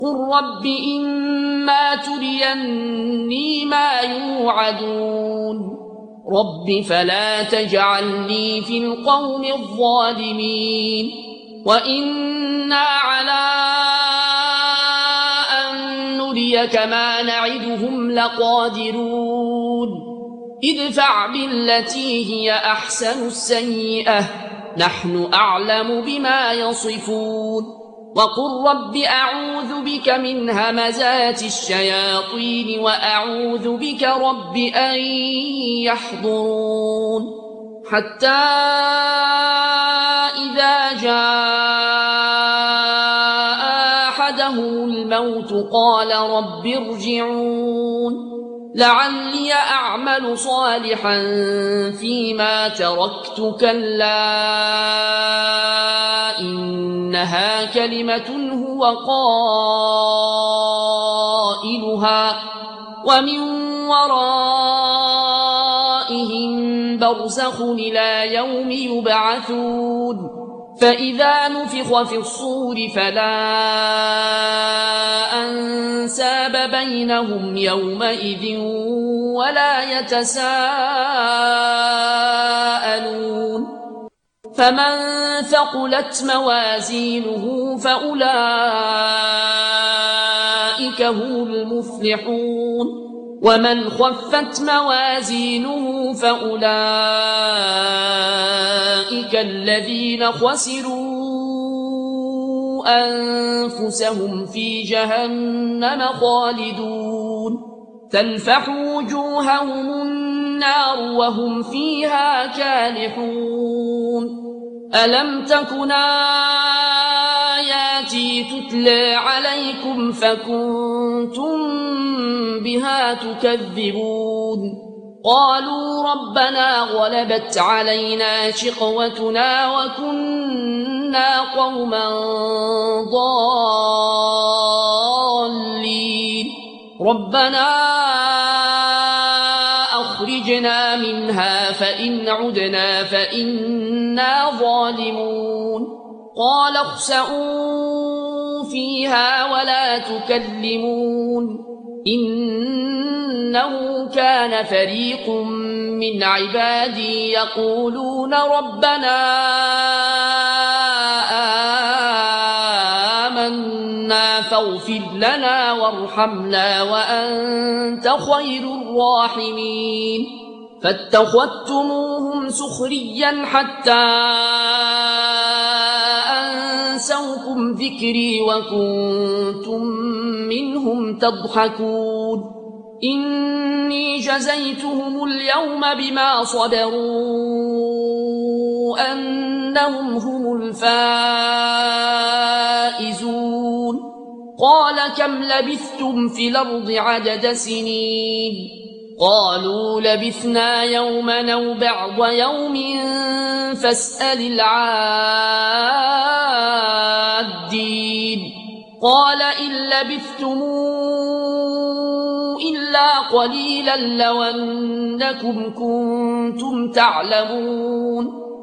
قل رب إما تريني ما يوعدون رب فلا تجعلني في القوم الظالمين وإنا على أن نريك ما نعدهم لقادرون ادفع بالتي هي أحسن السيئة نحن أعلم بما يصفون وقل رب أعوذ بك من همزات الشياطين وأعوذ بك رب أن يحضرون حتى إذا جاء أحدهم الموت قال رب ارجعون لعلي أعمل صالحا فيما تركت كلا إنها كلمة هو قائلها ومن ورائهم برزخ إلى يوم يبعثون فإذا نفخ في الصور فلا أنساب بينهم يومئذ ولا يتساءلون فمن ثقلت موازينه فأولئك هم المفلحون ومن خفت موازينه فأولئك الذين خسروا أنفسهم في جهنم خالدون تلفح وجوههم النار وهم فيها كالحون ألم تكن آياتي تتلى عليكم فكنتم بها تكذبون قالوا ربنا غلبت علينا شقوتنا وكنا قوما ضالين ربنا أخرجنا منها فإن عدنا فإنا ظالمون قال اخسئوا فيها ولا تكلمون إنه كان فريق من عبادي يقولون ربنا آمنا فاغفر لنا وارحمنا وأنت خير الراحمين فاتخذتموهم سخريا حتى أنسوكم ذكري وكنتم منهم تضحكون إني جزيتهم اليوم بما صبروا أنهم هم الفائزون قال كم لبثتم في الأرض عدد سنين قالوا لبثنا يوما أو بعض يوم فاسأل العادين قال إن لبثتم إلا قليلا لو أنكم كنتم تعلمون